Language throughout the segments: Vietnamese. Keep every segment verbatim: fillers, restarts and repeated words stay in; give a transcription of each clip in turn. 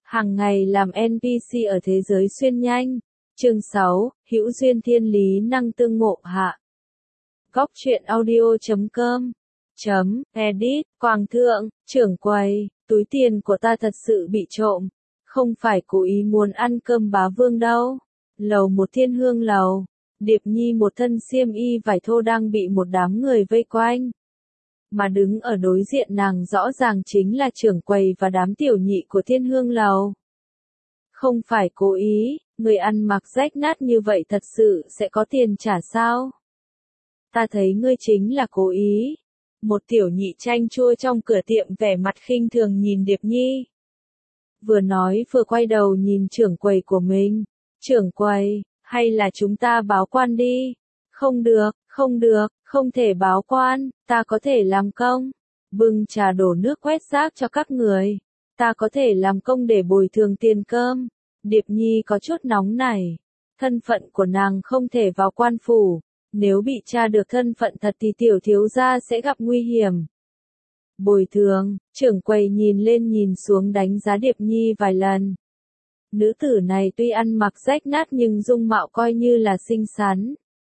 Hàng ngày làm en pê xê ở thế giới xuyên nhanh. Chương sáu, Hữu duyên thiên lý năng tương ngộ hạ. Góc truyện audio chấm com chấm edit. Quang thượng, trưởng quầy, túi tiền của ta thật sự bị trộm. Không phải cố ý muốn ăn cơm bá vương đâu. Lầu một Thiên Hương lầu. Điệp Nhi một thân xiêm y vải thô đang bị một đám người vây quanh. Mà đứng ở đối diện nàng rõ ràng chính là trưởng quầy và đám tiểu nhị của Thiên Hương lầu. Không phải cố ý, người ăn mặc rách nát như vậy thật sự sẽ có tiền trả sao? Ta thấy ngươi chính là cố ý. Một tiểu nhị chanh chua trong cửa tiệm vẻ mặt khinh thường nhìn Điệp Nhi. Vừa nói vừa quay đầu nhìn trưởng quầy của mình. Trưởng quầy, hay là chúng ta báo quan đi? Không được, không được, không thể báo quan, ta có thể làm công. Bưng trà đổ nước quét rác cho các người. Ta có thể làm công để bồi thường tiền cơm. Điệp Nhi có chút nóng nảy. Thân phận của nàng không thể vào quan phủ. Nếu bị tra được thân phận thật thì tiểu thiếu gia sẽ gặp nguy hiểm. Bồi thường, trưởng quầy nhìn lên nhìn xuống đánh giá Điệp Nhi vài lần. Nữ tử này tuy ăn mặc rách nát nhưng dung mạo coi như là xinh xắn.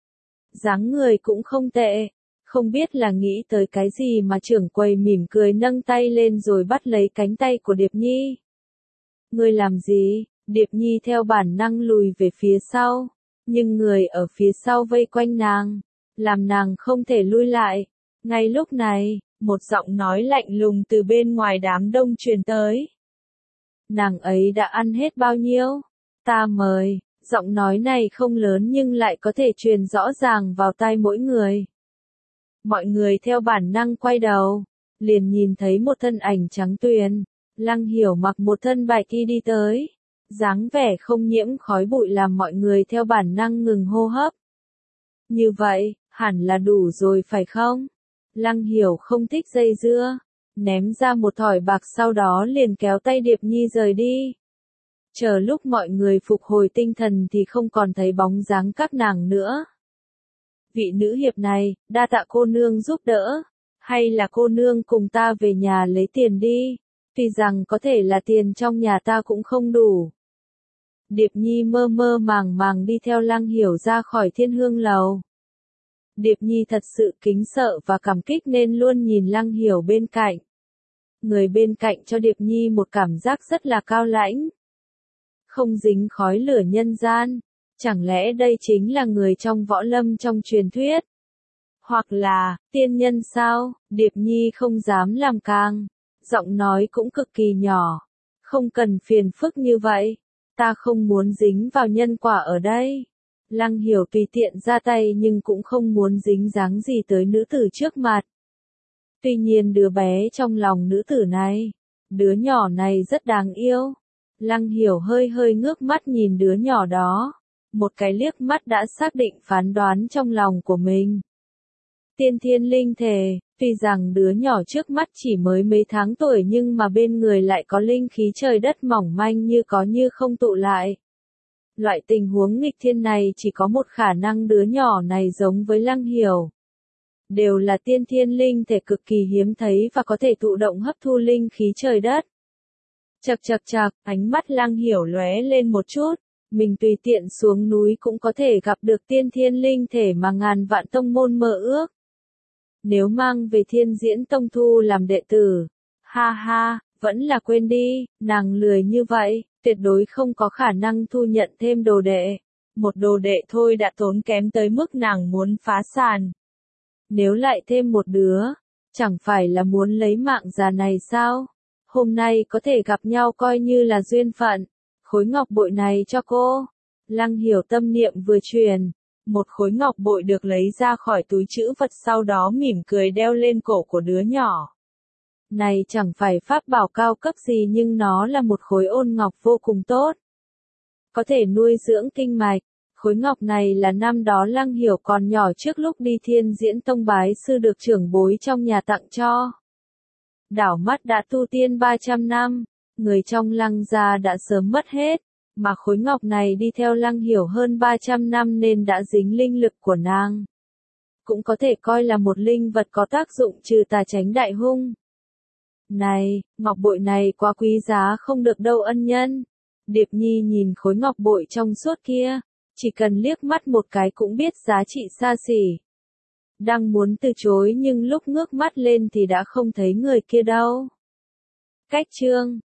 Dáng người cũng không tệ. Không biết là nghĩ tới cái gì mà trưởng quầy mỉm cười nâng tay lên rồi bắt lấy cánh tay của Điệp Nhi. Ngươi làm gì? Điệp Nhi theo bản năng lùi về phía sau. Nhưng người ở phía sau vây quanh nàng. Làm nàng không thể lui lại. Ngay lúc này, một giọng nói lạnh lùng từ bên ngoài đám đông truyền tới. Nàng ấy đã ăn hết bao nhiêu? Ta mời. Giọng nói này không lớn nhưng lại có thể truyền rõ ràng vào tai mỗi người. Mọi người theo bản năng quay đầu, liền nhìn thấy một thân ảnh trắng tuyền. Lăng Hiểu mặc một thân bạch y đi tới. Dáng vẻ không nhiễm khói bụi làm mọi người theo bản năng ngừng hô hấp. Như vậy, hẳn là đủ rồi phải không? Lăng Hiểu không thích dây dưa. Ném ra một thỏi bạc sau đó liền kéo tay Điệp Nhi rời đi. Chờ lúc mọi người phục hồi tinh thần thì không còn thấy bóng dáng các nàng nữa. Vị nữ hiệp này, đa tạ cô nương giúp đỡ. Hay là cô nương cùng ta về nhà lấy tiền đi. Tuy rằng có thể là tiền trong nhà ta cũng không đủ. Điệp Nhi mơ mơ màng màng đi theo Lăng Hiểu ra khỏi Thiên Hương lầu. Điệp Nhi thật sự kính sợ và cảm kích nên luôn nhìn Lăng Hiểu bên cạnh. Người bên cạnh cho Điệp Nhi một cảm giác rất là cao lãnh. Không dính khói lửa nhân gian. Chẳng lẽ đây chính là người trong võ lâm trong truyền thuyết? Hoặc là, tiên nhân sao? Điệp Nhi không dám làm càng. Giọng nói cũng cực kỳ nhỏ. Không cần phiền phức như vậy. Ta không muốn dính vào nhân quả ở đây. Lăng Hiểu tùy tiện ra tay nhưng cũng không muốn dính dáng gì tới nữ tử trước mặt. Tuy nhiên đứa bé trong lòng nữ tử này, đứa nhỏ này rất đáng yêu. Lăng Hiểu hơi hơi ngước mắt nhìn đứa nhỏ đó. Một cái liếc mắt đã xác định phán đoán trong lòng của mình. Tiên thiên linh thể, tuy rằng đứa nhỏ trước mắt chỉ mới mấy tháng tuổi nhưng mà bên người lại có linh khí trời đất mỏng manh như có như không tụ lại. Loại tình huống nghịch thiên này chỉ có một khả năng đứa nhỏ này giống với Lăng Hiểu. Đều là tiên thiên linh thể cực kỳ hiếm thấy và có thể thụ động hấp thu linh khí trời đất. Chậc chậc chậc, ánh mắt Lăng Hiểu lóe lên một chút. Mình tùy tiện xuống núi cũng có thể gặp được tiên thiên linh thể mà ngàn vạn tông môn mơ ước. Nếu mang về Thiên Diễn Tông thu làm đệ tử, ha ha, vẫn là quên đi, nàng lười như vậy, tuyệt đối không có khả năng thu nhận thêm đồ đệ. Một đồ đệ thôi đã tốn kém tới mức nàng muốn phá sản. Nếu lại thêm một đứa, chẳng phải là muốn lấy mạng già này sao? Hôm nay có thể gặp nhau coi như là duyên phận. Khối ngọc bội này cho cô. Lăng Hiểu tâm niệm vừa truyền. Một khối ngọc bội được lấy ra khỏi túi trữ vật sau đó mỉm cười đeo lên cổ của đứa nhỏ. Này chẳng phải pháp bảo cao cấp gì nhưng nó là một khối ôn ngọc vô cùng tốt. Có thể nuôi dưỡng kinh mạch. Khối ngọc này là năm đó Lăng Hiểu còn nhỏ trước lúc đi Thiên Diễn Tông bái sư được trưởng bối trong nhà tặng cho. Đảo mắt đã tu tiên ba trăm năm. Người trong Lăng gia đã sớm mất hết, mà khối ngọc này đi theo Lăng Hiểu hơn ba trăm năm nên đã dính linh lực của nàng. Cũng có thể coi là một linh vật có tác dụng trừ tà tránh đại hung. Này, ngọc bội này quá quý giá không được đâu ân nhân. Điệp Nhi nhìn khối ngọc bội trong suốt kia, chỉ cần liếc mắt một cái cũng biết giá trị xa xỉ. Đang muốn từ chối nhưng lúc ngước mắt lên thì đã không thấy người kia đâu. Cách chương